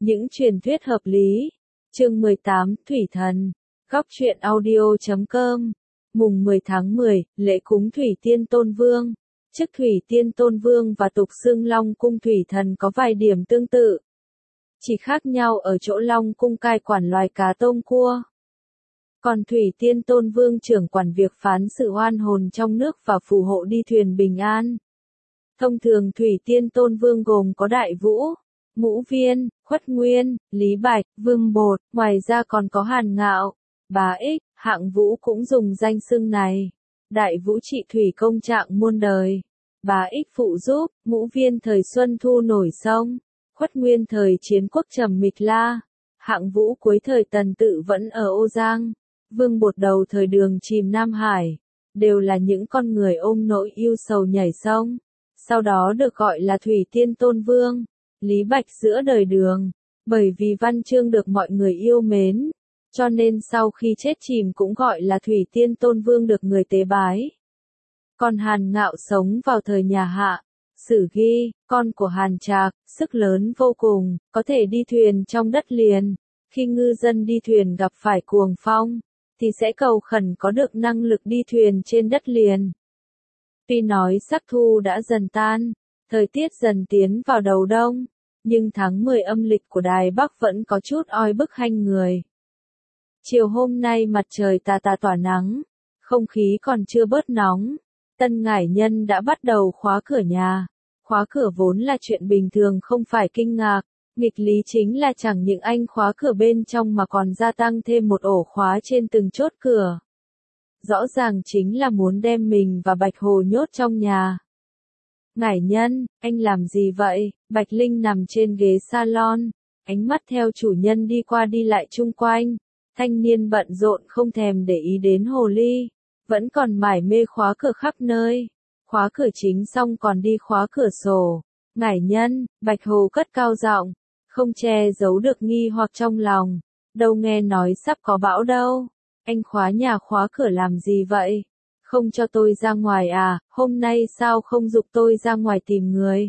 Những truyền thuyết hợp lý. Chương 18, Thủy Thần. Góc truyện audio.com. Mùng 10 tháng 10, lễ cúng Thủy Tiên Tôn Vương. Chức Thủy Tiên Tôn Vương và tục xưng Long Cung Thủy Thần có vài điểm tương tự. Chỉ khác nhau ở chỗ Long Cung cai quản loài cá tôm cua. Còn Thủy Tiên Tôn Vương trưởng quản việc phán sự oan hồn trong nước và phù hộ đi thuyền bình an. Thông thường Thủy Tiên Tôn Vương gồm có Đại Vũ, Ngũ Viên, Khuất Nguyên, Lý Bạch, Vương Bột, ngoài ra còn có Hàn Ngạo, Bá Ích, Hạng Vũ cũng dùng danh xưng này. Đại Vũ trị thủy công trạng muôn đời, Bá Ích phụ giúp, Ngũ Viên thời xuân thu nổi sông, Khuất Nguyên thời chiến quốc trầm mịch la, Hạng Vũ cuối thời Tần Tự vẫn ở Ô Giang, Vương Bột đầu thời Đường chìm Nam Hải, đều là những con người ôm nỗi yêu sầu nhảy sông, sau đó được gọi là Thủy Tiên Tôn Vương. Lý Bạch giữa đời Đường, bởi vì văn chương được mọi người yêu mến, cho nên sau khi chết chìm cũng gọi là Thủy Tiên Tôn Vương được người tế bái. Còn Hàn Ngạo sống vào thời nhà Hạ, sử ghi, con của Hàn Trạc, sức lớn vô cùng, có thể đi thuyền trong đất liền. Khi ngư dân đi thuyền gặp phải cuồng phong, thì sẽ cầu khẩn có được năng lực đi thuyền trên đất liền. Tuy nói sắc thu đã dần tan, thời tiết dần tiến vào đầu đông, nhưng tháng 10 âm lịch của Đài Bắc vẫn có chút oi bức hanh người. Chiều hôm nay mặt trời tà tà tỏa nắng, không khí còn chưa bớt nóng, Tân Ngải Nhân đã bắt đầu khóa cửa nhà. Khóa cửa vốn là chuyện bình thường không phải kinh ngạc, nghịch lý chính là chẳng những anh khóa cửa bên trong mà còn gia tăng thêm một ổ khóa trên từng chốt cửa. Rõ ràng chính là muốn đem mình và Bạch Hồ nhốt trong nhà. Ngải Nhân, anh làm gì vậy? Bạch Linh nằm trên ghế salon, ánh mắt theo chủ nhân đi qua đi lại chung quanh. Thanh niên bận rộn không thèm để ý đến hồ ly, vẫn còn mải mê khóa cửa khắp nơi. Khóa cửa chính xong còn đi khóa cửa sổ. Ngải Nhân, Bạch Hồ cất cao giọng, không che giấu được nghi hoặc trong lòng. Đâu nghe nói sắp có bão đâu. Anh khóa nhà khóa cửa làm gì vậy? Không cho tôi ra ngoài à, hôm nay sao không giục tôi ra ngoài tìm người?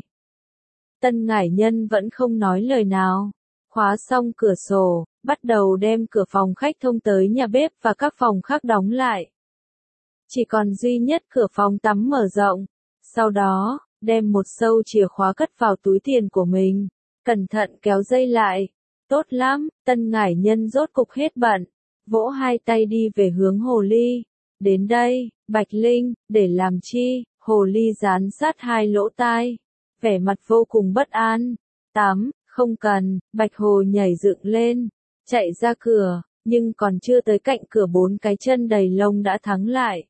Tân Ngải Nhân vẫn không nói lời nào. Khóa xong cửa sổ, bắt đầu đem cửa phòng khách thông tới nhà bếp và các phòng khác đóng lại. Chỉ còn duy nhất cửa phòng tắm mở rộng. Sau đó, đem một sâu chìa khóa cất vào túi tiền của mình. Cẩn thận kéo dây lại. Tốt lắm, Tân Ngải Nhân rốt cục hết bận. Vỗ hai tay đi về hướng hồ ly. Đến đây, Bạch Linh, để làm chi? Hồ ly dán sát hai lỗ tai, vẻ mặt vô cùng bất an. Tắm, không cần. Bạch Hồ nhảy dựng lên, chạy ra cửa, nhưng còn chưa tới cạnh cửa bốn cái chân đầy lông đã thắng lại.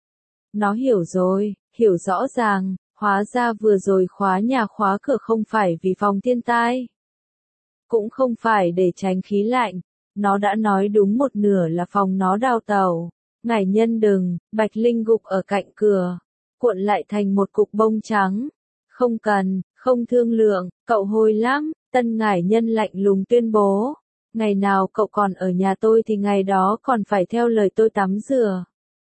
Nó hiểu rồi, hiểu rõ ràng, hóa ra vừa rồi khóa nhà khóa cửa không phải vì phòng thiên tai, cũng không phải để tránh khí lạnh, nó đã nói đúng một nửa là phòng nó đào tẩu. Ngải Nhân đừng. Bạch Linh gục ở cạnh cửa, cuộn lại thành một cục bông trắng. Không cần, không thương lượng, cậu hôi lắm. Tân Ngải Nhân lạnh lùng tuyên bố. Ngày nào cậu còn ở nhà tôi thì ngày đó còn phải theo lời tôi tắm rửa.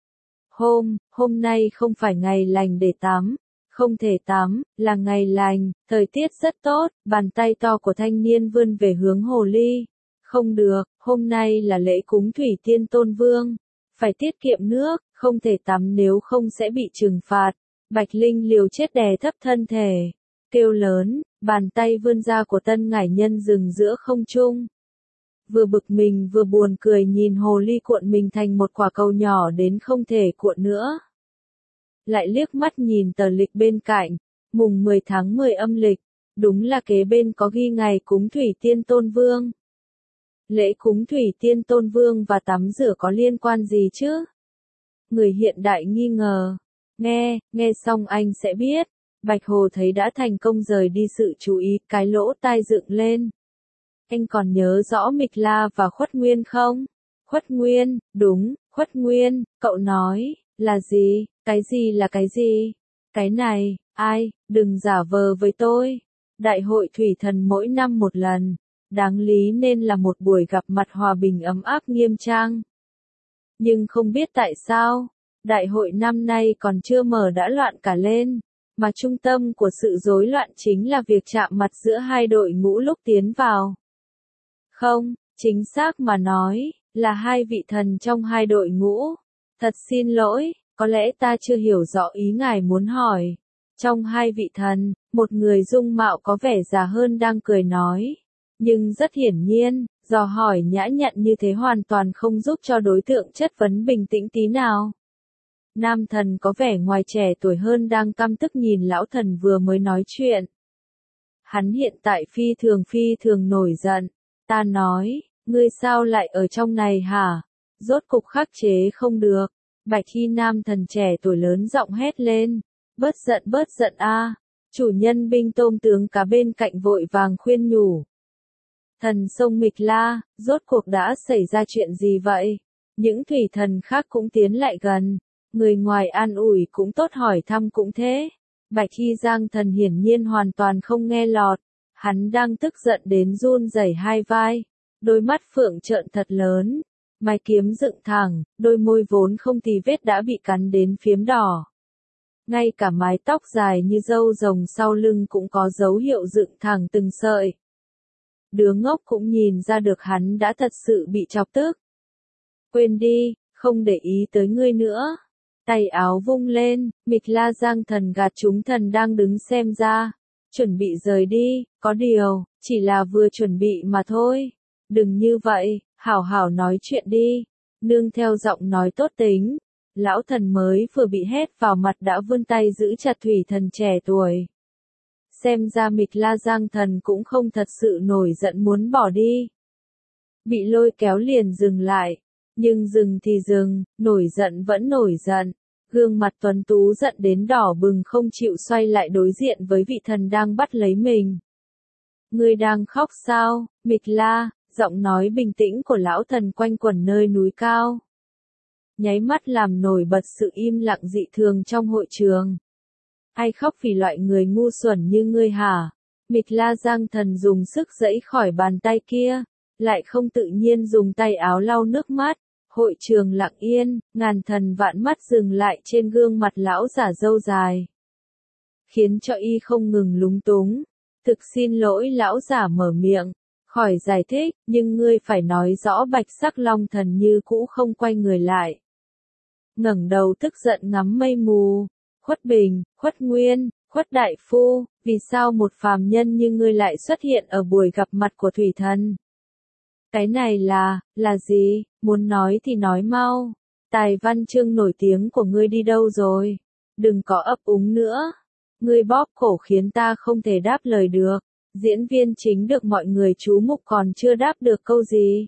Hôm nay không phải ngày lành để tắm, không thể tắm, là ngày lành, thời tiết rất tốt. Bàn tay to của thanh niên vươn về hướng hồ ly. Không được, hôm nay là lễ cúng Thủy Tiên Tôn Vương, phải tiết kiệm nước, không thể tắm nếu không sẽ bị trừng phạt. Bạch Linh liều chết đè thấp thân thể, kêu lớn, bàn tay vươn ra của Tân Ngải Nhân dừng giữa không trung. Vừa bực mình vừa buồn cười nhìn hồ ly cuộn mình thành một quả cầu nhỏ đến không thể cuộn nữa. Lại liếc mắt nhìn tờ lịch bên cạnh, mùng 10 tháng 10 âm lịch, đúng là kế bên có ghi ngày cúng Thủy Tiên Tôn Vương. Lễ cúng Thủy Tiên Tôn Vương và tắm rửa có liên quan gì chứ? Người hiện đại nghi ngờ. Nghe xong anh sẽ biết. Bạch Hồ thấy đã thành công rời đi sự chú ý, cái lỗ tai dựng lên. Anh còn nhớ rõ Mịch La và Khuất Nguyên không? Khuất Nguyên, đúng, Khuất Nguyên, cậu nói, là gì? Cái gì là cái gì? Cái này, ai, đừng giả vờ với tôi. Đại hội Thủy Thần mỗi năm một lần. Đáng lý nên là một buổi gặp mặt hòa bình ấm áp nghiêm trang. Nhưng không biết tại sao, đại hội năm nay còn chưa mở đã loạn cả lên, mà trung tâm của sự rối loạn chính là việc chạm mặt giữa hai đội ngũ lúc tiến vào. Không, chính xác mà nói, là hai vị thần trong hai đội ngũ. Thật xin lỗi, có lẽ ta chưa hiểu rõ ý ngài muốn hỏi. Trong hai vị thần, một người dung mạo có vẻ già hơn đang cười nói. Nhưng rất hiển nhiên, dò hỏi nhã nhặn như thế hoàn toàn không giúp cho đối tượng chất vấn bình tĩnh tí nào. Nam thần có vẻ ngoài trẻ tuổi hơn đang căm tức nhìn lão thần vừa mới nói chuyện. Hắn hiện tại phi thường nổi giận. Ta nói, ngươi sao lại ở trong này hả? Rốt cục khắc chế không được. Bạch Hy nam thần trẻ tuổi lớn giọng hét lên. Bớt giận a. Chủ nhân binh tôm tướng cá bên cạnh vội vàng khuyên nhủ. Thần sông Mịch La, rốt cuộc đã xảy ra chuyện gì vậy? Những thủy thần khác cũng tiến lại gần. Người ngoài an ủi cũng tốt hỏi thăm cũng thế. Bạch Hy Giang thần hiển nhiên hoàn toàn không nghe lọt. Hắn đang tức giận đến run rẩy hai vai. Đôi mắt phượng trợn thật lớn. Mái kiếm dựng thẳng, đôi môi vốn không tì vết đã bị cắn đến phiếm đỏ. Ngay cả mái tóc dài như râu rồng sau lưng cũng có dấu hiệu dựng thẳng từng sợi. Đứa ngốc cũng nhìn ra được hắn đã thật sự bị chọc tức. Quên đi, không để ý tới ngươi nữa. Tay áo vung lên, Mịch La Giang thần gạt chúng thần đang đứng xem ra. Chuẩn bị rời đi, có điều, chỉ là vừa chuẩn bị mà thôi. Đừng như vậy, hảo hảo nói chuyện đi. Nương theo giọng nói tốt tính. Lão thần mới vừa bị hét vào mặt đã vươn tay giữ chặt thủy thần trẻ tuổi. Xem ra Mịch La Giang thần cũng không thật sự nổi giận muốn bỏ đi. Bị lôi kéo liền dừng lại. Nhưng dừng thì dừng, nổi giận vẫn nổi giận. Gương mặt tuấn tú giận đến đỏ bừng không chịu xoay lại đối diện với vị thần đang bắt lấy mình. Ngươi đang khóc sao, Mịch La? Giọng nói bình tĩnh của lão thần quanh quẩn nơi núi cao. Nháy mắt làm nổi bật sự im lặng dị thường trong hội trường. Ai khóc vì loại người ngu xuẩn như ngươi hả? Mịch La Giang thần dùng sức giãy khỏi bàn tay kia, lại không tự nhiên dùng tay áo lau nước mắt. Hội trường lặng yên, ngàn thần vạn mắt dừng lại trên gương mặt lão giả râu dài. Khiến cho y không ngừng lúng túng. Thực xin lỗi lão giả mở miệng. Khỏi giải thích, nhưng ngươi phải nói rõ Bạch Sắc Long thần như cũ không quay người lại. Ngẩng đầu tức giận ngắm mây mù. Khuất Bình, Khuất Nguyên, Khuất Đại Phu, vì sao một phàm nhân như ngươi lại xuất hiện ở buổi gặp mặt của thủy thần? Cái này là gì? Muốn nói thì nói mau. Tài văn chương nổi tiếng của ngươi đi đâu rồi? Đừng có ấp úng nữa. Ngươi bóp cổ khiến ta không thể đáp lời được. Diễn viên chính được mọi người chú mục còn chưa đáp được câu gì.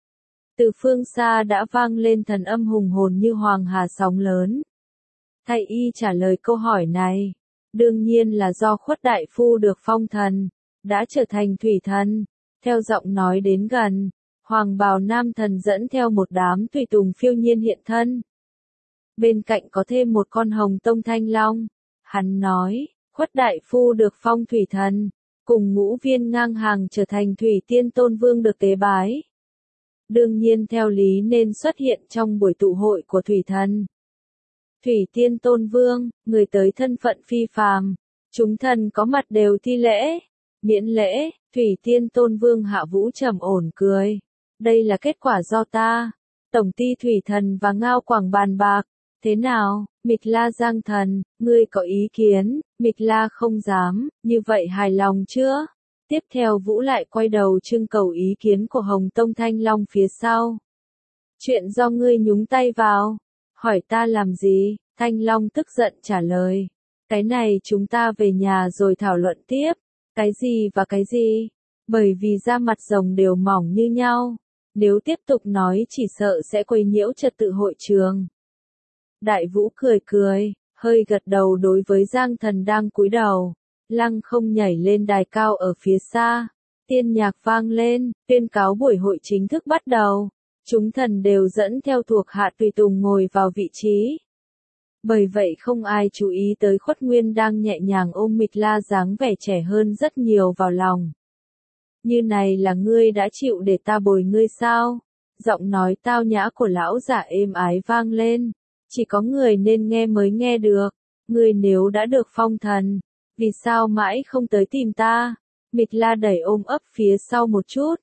Từ phương xa đã vang lên thần âm hùng hồn như hoàng hà sóng lớn. Thay y trả lời câu hỏi này. Đương nhiên là do Khuất Đại Phu được phong thần, đã trở thành thủy thần. Theo giọng nói đến gần, hoàng bào nam thần dẫn theo một đám tùy tùng phiêu nhiên hiện thân. Bên cạnh có thêm một con hồng tông thanh long. Hắn nói, Khuất Đại Phu được phong thủy thần, cùng Ngũ Viên ngang hàng trở thành thủy tiên tôn vương được tế bái. Đương nhiên theo lý nên xuất hiện trong buổi tụ hội của thủy thần. Thủy tiên tôn vương, người tới thân phận phi phàm, chúng thần có mặt đều thi lễ, miễn lễ. Thủy tiên tôn vương hạ vũ trầm ổn cười. Đây là kết quả do ta, tổng ty thủy thần và Ngao Quảng bàn bạc. Thế nào, Mịch La Giang thần, ngươi có ý kiến? Mịch La không dám, như vậy hài lòng chưa? Tiếp theo Vũ lại quay đầu trưng cầu ý kiến của Hồng Tông Thanh Long phía sau. Chuyện do ngươi nhúng tay vào. Hỏi ta làm gì? Thanh Long tức giận trả lời. Cái này chúng ta về nhà rồi thảo luận tiếp. Cái gì và cái gì? Bởi vì da mặt rồng đều mỏng như nhau. Nếu tiếp tục nói chỉ sợ sẽ quấy nhiễu trật tự hội trường. Đại Vũ cười, hơi gật đầu đối với Giang thần đang cúi đầu. Lăng không nhảy lên đài cao ở phía xa. Tiên nhạc vang lên, tuyên cáo buổi hội chính thức bắt đầu. Chúng thần đều dẫn theo thuộc hạ tùy tùng ngồi vào vị trí. Bởi vậy không ai chú ý tới Khuất Nguyên đang nhẹ nhàng ôm Mịch La dáng vẻ trẻ hơn rất nhiều vào lòng. Như này là ngươi đã chịu để ta bồi ngươi sao? Giọng nói tao nhã của lão giả êm ái vang lên. Chỉ có người nên nghe mới nghe được. Ngươi nếu đã được phong thần, vì sao mãi không tới tìm ta? Mịch La đẩy ôm ấp phía sau một chút.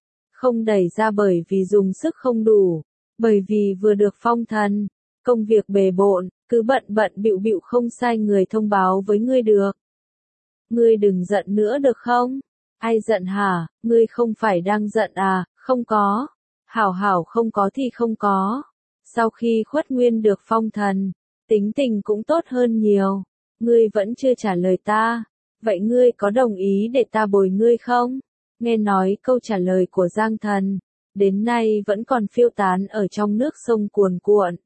không đẩy ra bởi vì dùng sức không đủ, bởi vì vừa được phong thần, công việc bề bộn, cứ bận bận bịu bịu không sai người thông báo với ngươi được. Ngươi đừng giận nữa được không? Ai giận hả? Ngươi không phải đang giận à? Không có. Hảo hảo không có thì không có. Sau khi Khuất Nguyên được phong thần, tính tình cũng tốt hơn nhiều. Ngươi vẫn chưa trả lời ta. Vậy ngươi có đồng ý để ta bồi ngươi không? Nghe nói câu trả lời của Giang Thần, đến nay vẫn còn phiêu tán ở trong nước sông cuồn cuộn.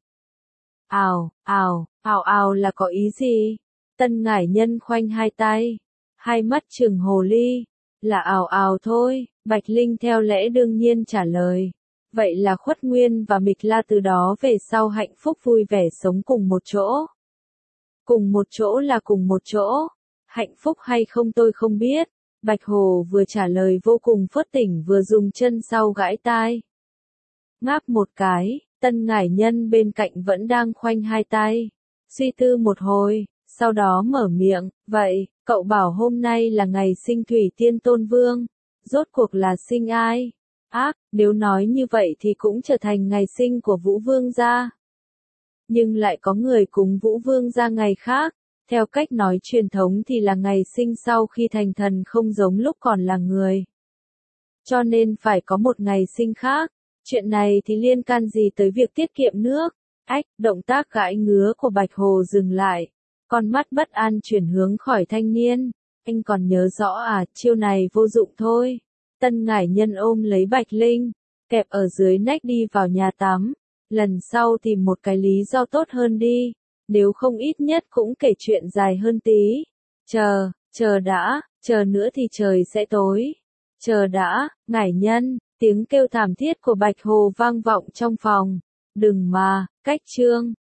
Ào, ào, ào ào là có ý gì? Tân Ngải Nhân khoanh hai tay, hai mắt trừng hồ ly, là ào ào thôi, Bạch Linh theo lẽ đương nhiên trả lời. Vậy là Khuất Nguyên và Mịch La từ đó về sau hạnh phúc vui vẻ sống cùng một chỗ. Cùng một chỗ là cùng một chỗ, hạnh phúc hay không tôi không biết. Bạch Hồ vừa trả lời vô cùng phớt tỉnh vừa dùng chân sau gãi tai. Ngáp một cái, Tân Ngải Nhân bên cạnh vẫn đang khoanh hai tay. Suy tư một hồi, sau đó mở miệng, vậy, cậu bảo hôm nay là ngày sinh Thủy Tiên Tôn Vương. Rốt cuộc là sinh ai? Ác, nếu nói như vậy thì cũng trở thành ngày sinh của Vũ Vương gia. Nhưng lại có người cúng Vũ Vương gia ngày khác. Theo cách nói truyền thống thì là ngày sinh sau khi thành thần không giống lúc còn là người. Cho nên phải có một ngày sinh khác. Chuyện này thì liên can gì tới việc tiết kiệm nước? Ách, động tác gãi ngứa của Bạch Hồ dừng lại. Con mắt bất an chuyển hướng khỏi thanh niên. Anh còn nhớ rõ à, chiêu này vô dụng thôi. Tân Ngải Nhân ôm lấy Bạch Linh, kẹp ở dưới nách đi vào nhà tắm. Lần sau tìm một cái lý do tốt hơn đi. Nếu không ít nhất cũng kể chuyện dài hơn tí. Chờ đã, chờ nữa thì trời sẽ tối. Chờ đã, Ngải Nhân, tiếng kêu thảm thiết của Bạch Hồ vang vọng trong phòng. Đừng mà, cách chương.